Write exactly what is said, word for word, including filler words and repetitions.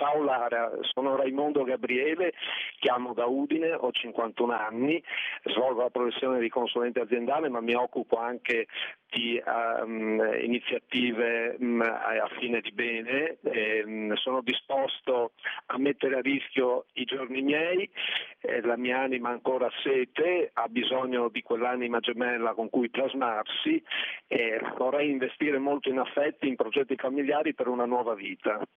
Ciao Lara, sono Raimondo Gabriele, chiamo da Udine, ho cinquantuno anni, svolgo la professione di consulente aziendale ma mi occupo anche di um, iniziative um, a fine di bene, e, um, sono disposto a mettere a rischio i giorni miei, eh, la mia anima ancora sete, ha bisogno di quell'anima gemella con cui plasmarsi e vorrei investire molto in affetti, in progetti familiari per una nuova vita.